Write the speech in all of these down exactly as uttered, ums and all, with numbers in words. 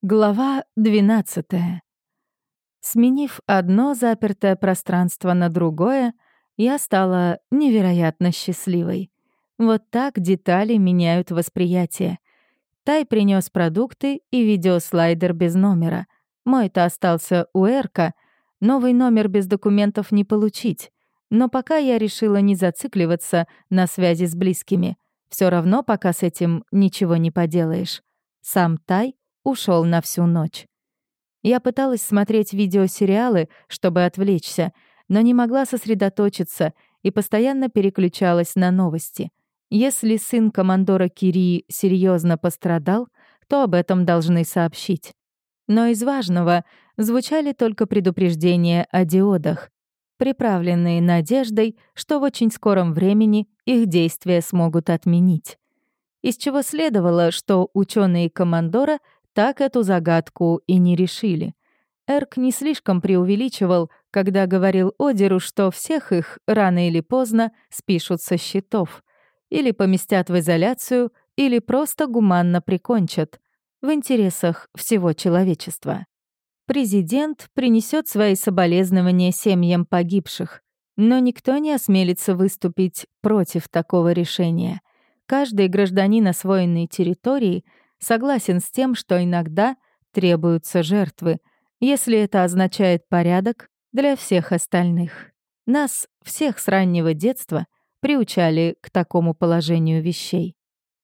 Глава двенадцатая. Сменив одно запертое пространство на другое, я стала невероятно счастливой. Вот так детали меняют восприятие. Тай принес продукты и видеослайдер без номера. Мой-то остался у Эрка. Новый номер без документов не получить. Но пока я решила не зацикливаться на связи с близкими. Все равно пока с этим ничего не поделаешь. Сам Тай ушел на всю ночь. Я пыталась смотреть видеосериалы, чтобы отвлечься, но не могла сосредоточиться и постоянно переключалась на новости. Если сын командора Кирии серьезно пострадал, то об этом должны сообщить. Но из важного звучали только предупреждения о диодах, приправленные надеждой, что в очень скором времени их действия смогут отменить. Из чего следовало, что ученые командора так эту загадку и не решили. Эрк не слишком преувеличивал, когда говорил Одеру, что всех их рано или поздно спишут со счетов. Или поместят в изоляцию, или просто гуманно прикончат. В интересах всего человечества. Президент принесет свои соболезнования семьям погибших. Но никто не осмелится выступить против такого решения. Каждый гражданин освоенной территории согласен с тем, что иногда требуются жертвы, если это означает порядок для всех остальных. Нас всех с раннего детства приучали к такому положению вещей.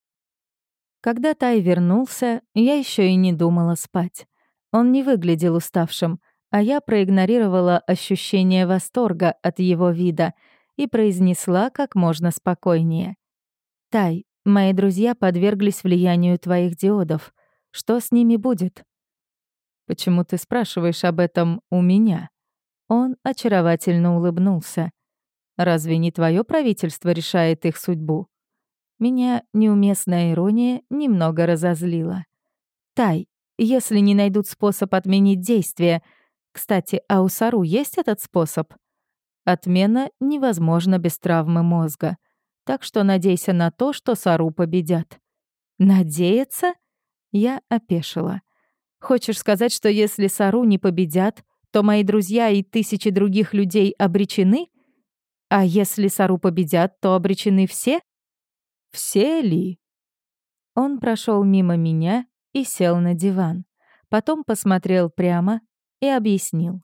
Когда Тай вернулся, я еще и не думала спать. Он не выглядел уставшим, а я проигнорировала ощущение восторга от его вида и произнесла как можно спокойнее. «Тай, мои друзья подверглись влиянию твоих диодов. Что с ними будет?» «Почему ты спрашиваешь об этом у меня?» Он очаровательно улыбнулся. «Разве не твое правительство решает их судьбу?» Меня неуместная ирония немного разозлила. «Тай, если не найдут способ отменить действие... Кстати, а у Сару есть этот способ?» «Отмена невозможна без травмы мозга. Так что надейся на то, что Сару победят». «Надеяться?» Я опешила. «Хочешь сказать, что если Сару не победят, то мои друзья и тысячи других людей обречены? А если Сару победят, то обречены все?» «Все ли?» Он прошел мимо меня и сел на диван. Потом посмотрел прямо и объяснил.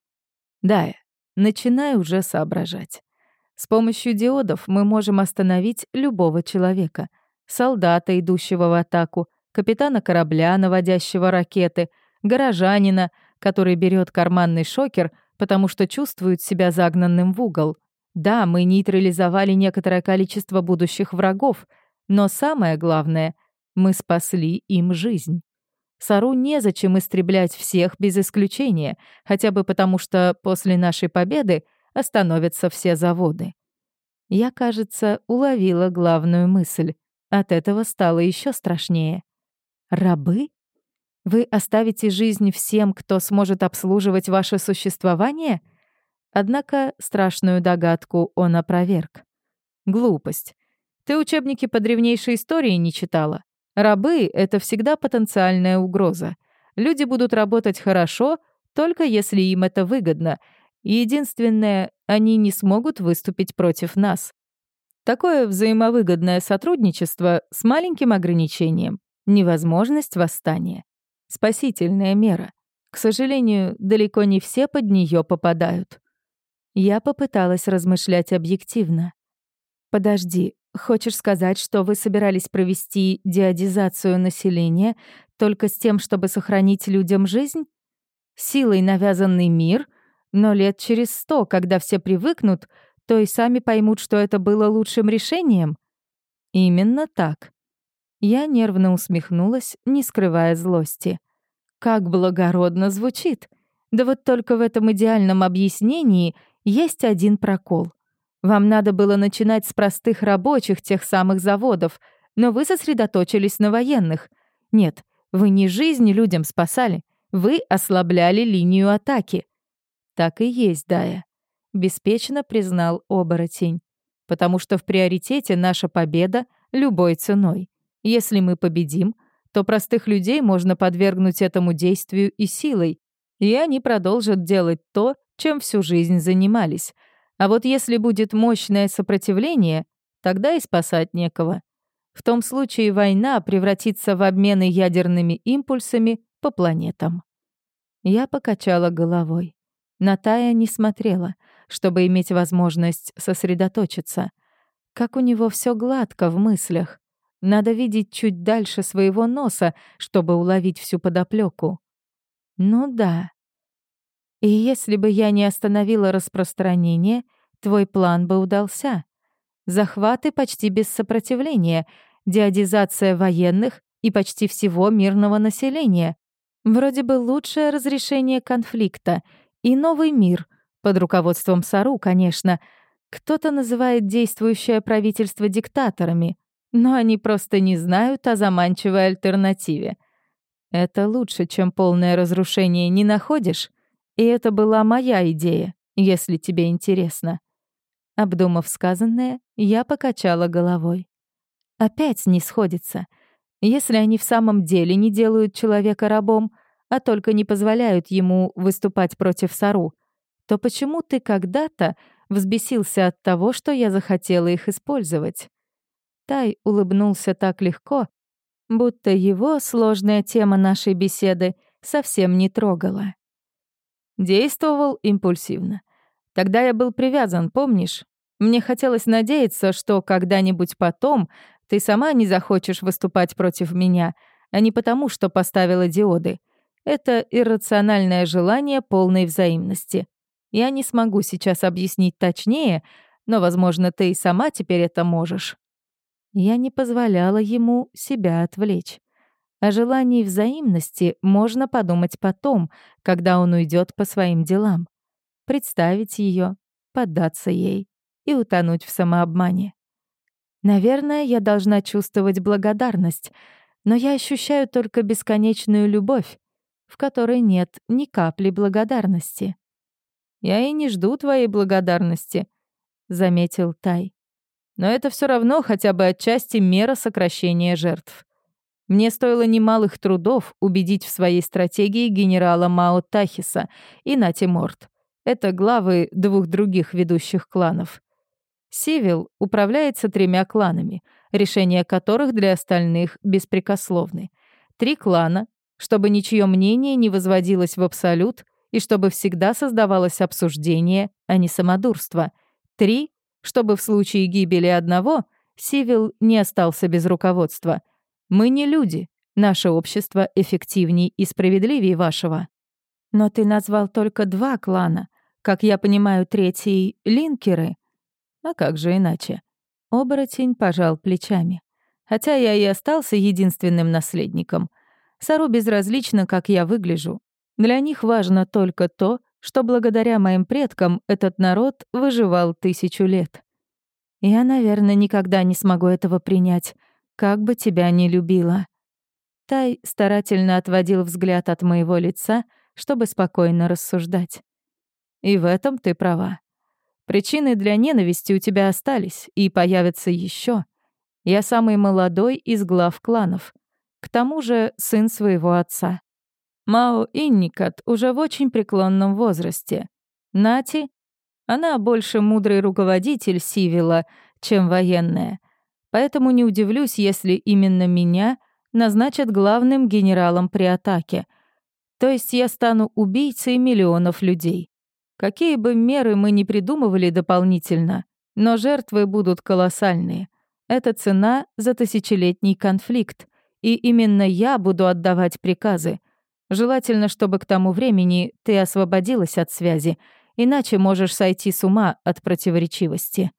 «Да, начинай уже соображать. С помощью диодов мы можем остановить любого человека. Солдата, идущего в атаку, капитана корабля, наводящего ракеты, горожанина, который берет карманный шокер, потому что чувствует себя загнанным в угол. Да, мы нейтрализовали некоторое количество будущих врагов, но самое главное, мы спасли им жизнь. Сару незачем истреблять всех без исключения, хотя бы потому, что после нашей победы остановятся все заводы». Я, кажется, уловила главную мысль. От этого стало еще страшнее. «Рабы? Вы оставите жизнь всем, кто сможет обслуживать ваше существование?» Однако страшную догадку он опроверг. «Глупость. Ты учебники по древнейшей истории не читала. Рабы — это всегда потенциальная угроза. Люди будут работать хорошо, только если им это выгодно. Единственное, они не смогут выступить против нас. Такое взаимовыгодное сотрудничество с маленьким ограничением. Невозможность восстания. Спасительная мера. К сожалению, далеко не все под нее попадают». Я попыталась размышлять объективно. «Подожди, хочешь сказать, что вы собирались провести диодизацию населения только с тем, чтобы сохранить людям жизнь? Силой навязанный мир, но лет через сто, когда все привыкнут, то и сами поймут, что это было лучшим решением?» «Именно так». Я нервно усмехнулась, не скрывая злости. «Как благородно звучит! Да вот только в этом идеальном объяснении есть один прокол. Вам надо было начинать с простых рабочих тех самых заводов, но вы сосредоточились на военных. Нет, вы не жизнь людям спасали, вы ослабляли линию атаки». «Так и есть, Дая», — беспечно признал оборотень. «Потому что в приоритете наша победа любой ценой. Если мы победим, то простых людей можно подвергнуть этому действию и силой, и они продолжат делать то, чем всю жизнь занимались. А вот если будет мощное сопротивление, тогда и спасать некого. В том случае война превратится в обмены ядерными импульсами по планетам. Я покачала головой. На Тая не смотрела, чтобы иметь возможность сосредоточиться. Как у него все гладко в мыслях. Надо видеть чуть дальше своего носа, чтобы уловить всю подоплеку. Ну да. И если бы я не остановила распространение, твой план бы удался. Захваты почти без сопротивления, деодизация военных и почти всего мирного населения. Вроде бы лучшее разрешение конфликта и новый мир, под руководством Сару, конечно. Кто-то называет действующее правительство диктаторами, но они просто не знают о заманчивой альтернативе. Это лучше, чем полное разрушение, не находишь? И это была моя идея, если тебе интересно. Обдумав сказанное, я покачала головой. Опять не сходится. Если они в самом деле не делают человека рабом, а только не позволяют ему выступать против Сару, то почему ты когда-то взбесился от того, что я захотела их использовать? Тай улыбнулся так легко, будто его сложная тема нашей беседы совсем не трогала. Действовал импульсивно. Тогда я был привязан, помнишь? Мне хотелось надеяться, что когда-нибудь потом ты сама не захочешь выступать против меня, а не потому, что поставила диоды. Это иррациональное желание полной взаимности. Я не смогу сейчас объяснить точнее, но, возможно, ты и сама теперь это можешь. Я не позволяла ему себя отвлечь. О желании взаимности можно подумать потом, когда он уйдет по своим делам. Представить ее, поддаться ей и утонуть в самообмане. Наверное, я должна чувствовать благодарность, но я ощущаю только бесконечную любовь, в которой нет ни капли благодарности. «Я и не жду твоей благодарности», — заметил Тай. «Но это все равно хотя бы отчасти мера сокращения жертв. Мне стоило немалых трудов убедить в своей стратегии генерала Мао Тахиса и Нати Морт. Это главы двух других ведущих кланов. Сивил управляется тремя кланами, решения которых для остальных беспрекословны. Три клана, чтобы ничье мнение не возводилось в абсолют и чтобы всегда создавалось обсуждение, а не самодурство. Три, чтобы в случае гибели одного Сивил не остался без руководства. Мы не люди, наше общество эффективней и справедливее вашего. Но ты назвал только два клана. Как я понимаю, третий — линкеры. А как же иначе? Оборотень пожал плечами. Хотя я и остался единственным наследником. Сару безразлично, как я выгляжу. Для них важно только то, что благодаря моим предкам этот народ выживал тысячу лет. Я, наверное, никогда не смогу этого принять, как бы тебя ни любила. Тай старательно отводил взгляд от моего лица, чтобы спокойно рассуждать. И в этом ты права. Причины для ненависти у тебя остались и появятся еще. Я самый молодой из глав кланов. К тому же сын своего отца. Мао Инникат уже в очень преклонном возрасте. Нати, она больше мудрый руководитель Сивила, чем военная. Поэтому не удивлюсь, если именно меня назначат главным генералом при атаке. То есть я стану убийцей миллионов людей. Какие бы меры мы ни придумывали дополнительно, но жертвы будут колоссальные. Это цена за тысячелетний конфликт, и именно я буду отдавать приказы. Желательно, чтобы к тому времени ты освободилась от связи, иначе можешь сойти с ума от противоречивости».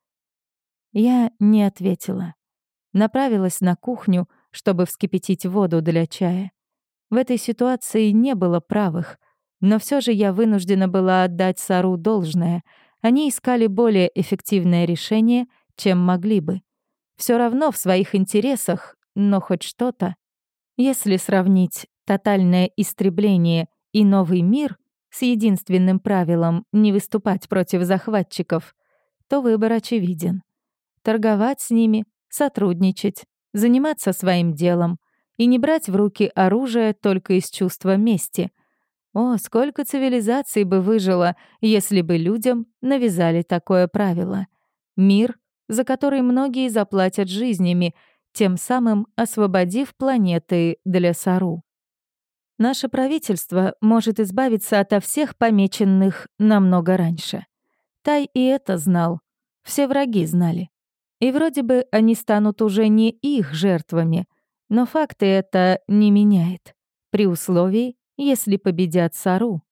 Я не ответила. Направилась на кухню, чтобы вскипятить воду для чая. В этой ситуации не было правых, но все же я вынуждена была отдать Сару должное. Они искали более эффективное решение, чем могли бы. Все равно в своих интересах, но хоть что-то. Если сравнить тотальное истребление и новый мир с единственным правилом не выступать против захватчиков, то выбор очевиден. Торговать с ними, сотрудничать, заниматься своим делом и не брать в руки оружие только из чувства мести. О, сколько цивилизаций бы выжило, если бы людям навязали такое правило. Мир, за который многие заплатят жизнями, тем самым освободив планеты для Сару. Наше правительство может избавиться ото всех помеченных намного раньше. Тай и это знал. Все враги знали. И вроде бы они станут уже не их жертвами, но факты это не меняет. При условии, если победят Сару.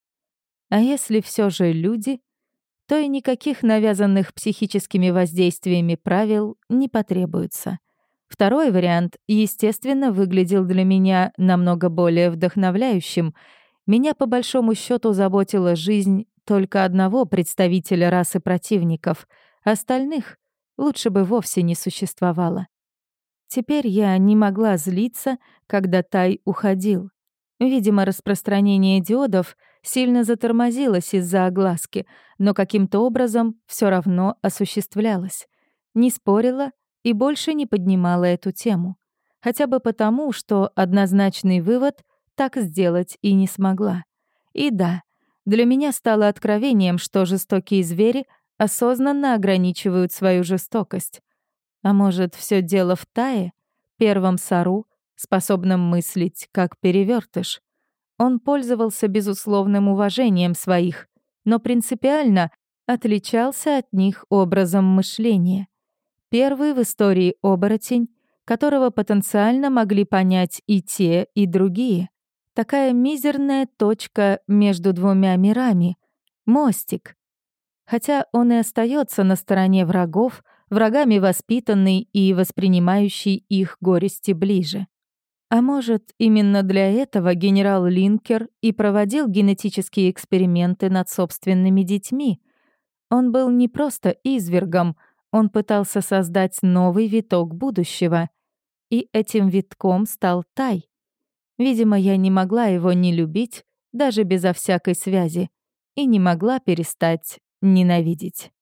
А если все же люди, то и никаких навязанных психическими воздействиями правил не потребуется. Второй вариант, естественно, выглядел для меня намного более вдохновляющим. Меня по большому счету заботила жизнь только одного представителя расы противников, остальных лучше бы вовсе не существовало. Теперь я не могла злиться, когда Тай уходил. Видимо, распространение диодов сильно затормозилось из-за огласки, но каким-то образом все равно осуществлялось. Не спорила и больше не поднимала эту тему. Хотя бы потому, что однозначный вывод так сделать и не смогла. И да, для меня стало откровением, что жестокие звери осознанно ограничивают свою жестокость. А может, все дело в Тае, первом Сару, способном мыслить как перевертыш. Он пользовался безусловным уважением своих, но принципиально отличался от них образом мышления. Первый в истории оборотень, которого потенциально могли понять и те, и другие. Такая мизерная точка между двумя мирами. Мостик. Хотя он и остается на стороне врагов, врагами воспитанный и воспринимающий их горести ближе. А может, именно для этого генерал Линкер и проводил генетические эксперименты над собственными детьми. Он был не просто извергом, он пытался создать новый виток будущего. И этим витком стал Тай. Видимо, я не могла его не любить, даже безо всякой связи, и не могла перестать ненавидеть.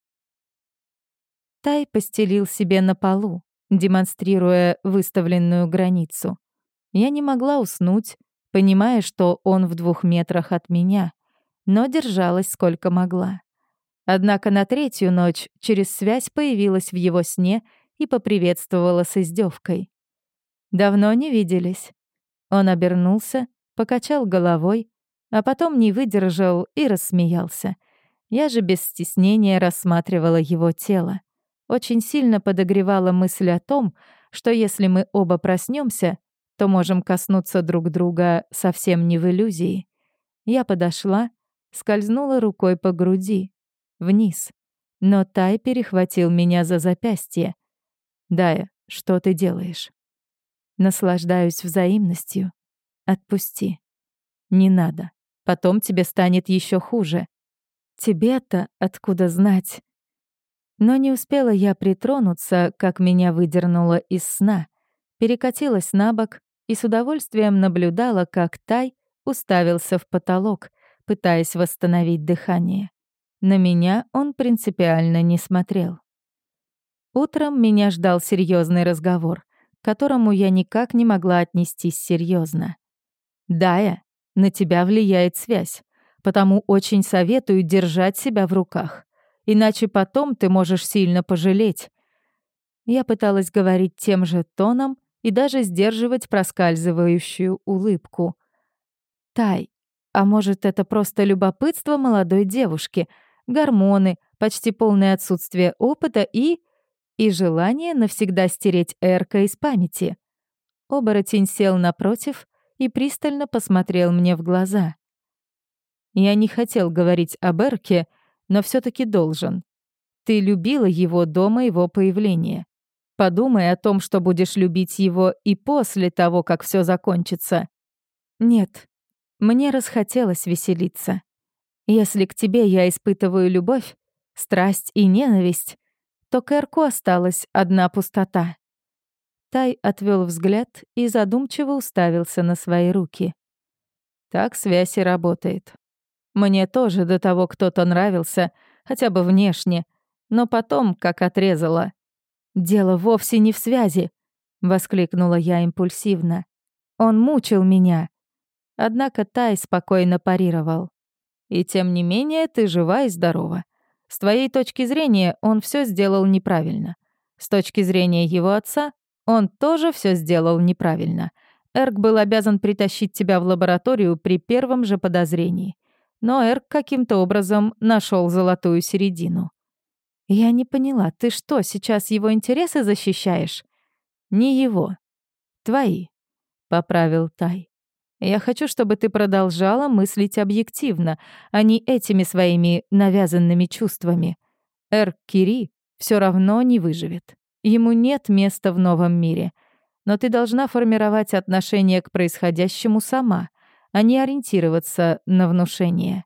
Тай постелил себе на полу, демонстрируя выставленную границу. Я не могла уснуть, понимая, что он в двух метрах от меня, но держалась сколько могла. Однако на третью ночь через связь появилась в его сне и поприветствовала с издевкой. «Давно не виделись». Он обернулся, покачал головой, а потом не выдержал и рассмеялся. Я же без стеснения рассматривала его тело. Очень сильно подогревала мысль о том, что если мы оба проснемся, то можем коснуться друг друга совсем не в иллюзии. Я подошла, скользнула рукой по груди, вниз. Но Тай перехватил меня за запястье. «Дая, что ты делаешь?» «Наслаждаюсь взаимностью. Отпусти. Не надо. Потом тебе станет еще хуже. Тебе-то откуда знать?» Но не успела я притронуться, как меня выдернуло из сна, перекатилась на бок и с удовольствием наблюдала, как Тай уставился в потолок, пытаясь восстановить дыхание. На меня он принципиально не смотрел. Утром меня ждал серьезный разговор, к которому я никак не могла отнестись серьезно. «Дая, на тебя влияет связь, потому очень советую держать себя в руках. Иначе потом ты можешь сильно пожалеть». Я пыталась говорить тем же тоном и даже сдерживать проскальзывающую улыбку. «Тай, а может, это просто любопытство молодой девушки, гормоны, почти полное отсутствие опыта и... и желание навсегда стереть Эрка из памяти?» Оборотень сел напротив и пристально посмотрел мне в глаза. «Я не хотел говорить об Эрке, но все таки должен. Ты любила его до моего появления. Подумай о том, что будешь любить его и после того, как все закончится». «Нет, мне расхотелось веселиться. Если к тебе я испытываю любовь, страсть и ненависть, то к Эрку осталась одна пустота». Тай отвел взгляд и задумчиво уставился на свои руки. «Так связь и работает. Мне тоже до того кто-то нравился, хотя бы внешне, но потом как отрезало». «Дело вовсе не в связи», — воскликнула я импульсивно. Он мучил меня. Однако Тай спокойно парировал. И тем не менее ты жива и здорова. С твоей точки зрения он все сделал неправильно. С точки зрения его отца он тоже все сделал неправильно. Эрк был обязан притащить тебя в лабораторию при первом же подозрении. Но Эрк каким-то образом нашел золотую середину. Я не поняла, ты что, сейчас его интересы защищаешь? Не его. Твои, поправил Тай. Я хочу, чтобы ты продолжала мыслить объективно, а не этими своими навязанными чувствами. Эрк Кири все равно не выживет. Ему нет места в новом мире. Но ты должна формировать отношение к происходящему сама, а не ориентироваться на внушение.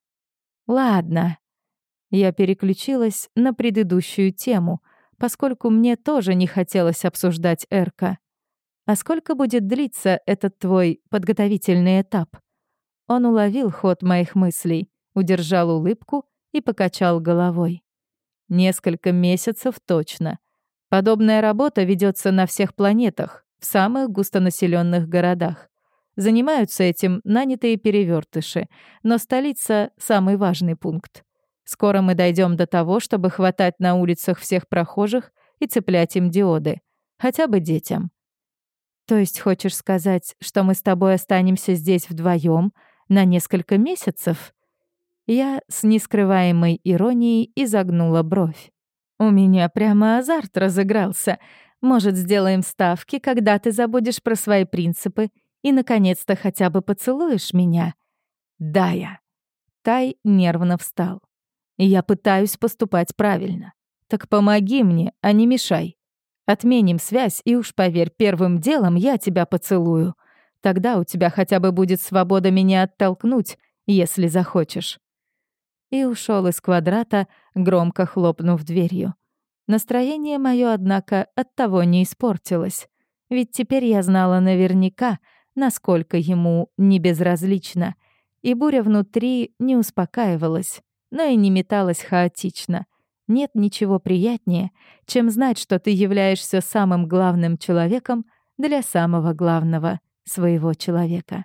Ладно. Я переключилась на предыдущую тему, поскольку мне тоже не хотелось обсуждать Эрка. А сколько будет длиться этот твой подготовительный этап? Он уловил ход моих мыслей, удержал улыбку и покачал головой. Несколько месяцев точно. Подобная работа ведется на всех планетах, в самых густонаселенных городах. Занимаются этим нанятые перевертыши, но столица — самый важный пункт. Скоро мы дойдем до того, чтобы хватать на улицах всех прохожих и цеплять им диоды. Хотя бы детям. То есть хочешь сказать, что мы с тобой останемся здесь вдвоем на несколько месяцев? Я с нескрываемой иронией изогнула бровь. У меня прямо азарт разыгрался. Может, сделаем ставки, когда ты забудешь про свои принципы и, наконец-то, хотя бы поцелуешь меня? Дая. Тай нервно встал. Я пытаюсь поступать правильно. Так помоги мне, а не мешай. Отменим связь, и уж поверь, первым делом я тебя поцелую. Тогда у тебя хотя бы будет свобода меня оттолкнуть, если захочешь. И ушел из квадрата, громко хлопнув дверью. Настроение мое, однако, оттого не испортилось. Ведь теперь я знала наверняка, насколько ему не безразлично. И буря внутри не успокаивалась, но и не металась хаотично. Нет ничего приятнее, чем знать, что ты являешься самым главным человеком для самого главного своего человека.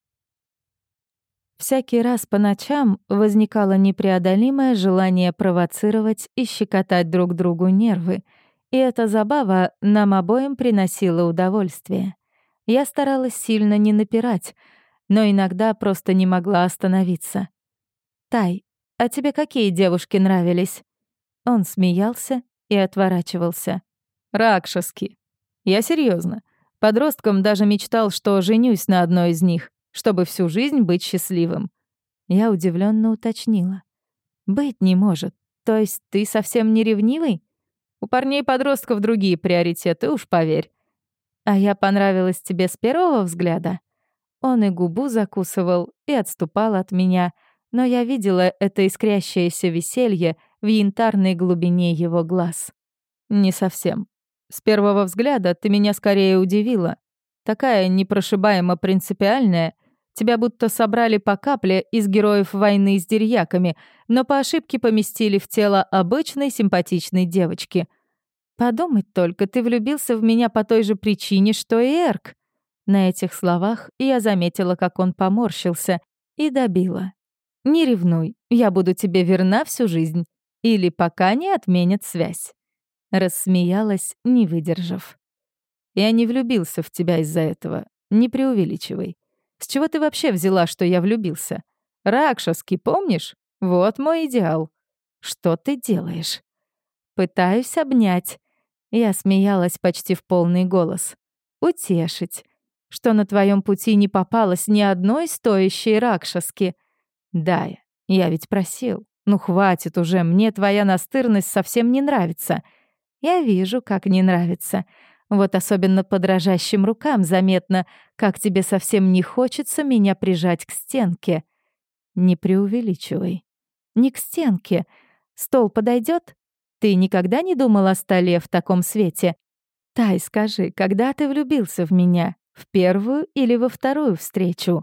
Всякий раз по ночам возникало непреодолимое желание провоцировать и щекотать друг другу нервы, и эта забава нам обоим приносила удовольствие. Я старалась сильно не напирать, но иногда просто не могла остановиться. «Тай, а тебе какие девушки нравились?» Он смеялся и отворачивался. «Ракшаски. Я серьезно. Подростком даже мечтал, что женюсь на одной из них, чтобы всю жизнь быть счастливым». Я удивленно уточнила. «Быть не может. То есть ты совсем не ревнивый? У парней-подростков другие приоритеты, уж поверь. А я понравилась тебе с первого взгляда?» Он и губу закусывал, и отступал от меня, но я видела это искрящееся веселье в янтарной глубине его глаз. «Не совсем. С первого взгляда ты меня скорее удивила. Такая непрошибаемо принципиальная. Тебя будто собрали по капле из героев войны с дерьяками, но по ошибке поместили в тело обычной симпатичной девочки. Подумать только, ты влюбился в меня по той же причине, что и Эрк». На этих словах я заметила, как он поморщился, и добила. «Не ревнуй, я буду тебе верна всю жизнь. Или пока не отменят связь». Рассмеялась, не выдержав. «Я не влюбился в тебя из-за этого. Не преувеличивай. С чего ты вообще взяла, что я влюбился? Ракшаски, помнишь? Вот мой идеал. Что ты делаешь?» «Пытаюсь обнять». Я смеялась почти в полный голос. «Утешить. Что на твоем пути не попалось ни одной стоящей ракшаски. Дая, я ведь просил. Ну хватит уже, мне твоя настырность совсем не нравится». «Я вижу, как не нравится. Вот особенно по дрожащим рукам заметно, как тебе совсем не хочется меня прижать к стенке». «Не преувеличивай». «Не к стенке. Стол подойдет? Ты никогда не думал о столе в таком свете? Тай, скажи, когда ты влюбился в меня? В первую или во вторую встречу?»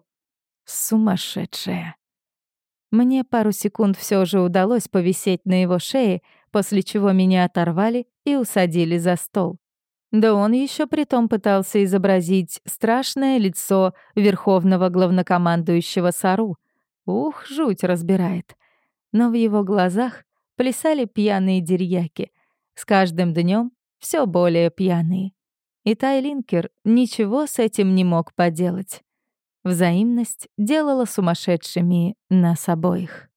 Сумасшедшая. Мне пару секунд все же удалось повисеть на его шее, после чего меня оторвали и усадили за стол. Да он еще притом пытался изобразить страшное лицо верховного главнокомандующего Сару. Ух, жуть разбирает. Но в его глазах плясали пьяные дерьяки. С каждым днем все более пьяные. И Тайлинкер ничего с этим не мог поделать. Взаимность делала сумасшедшими нас обоих.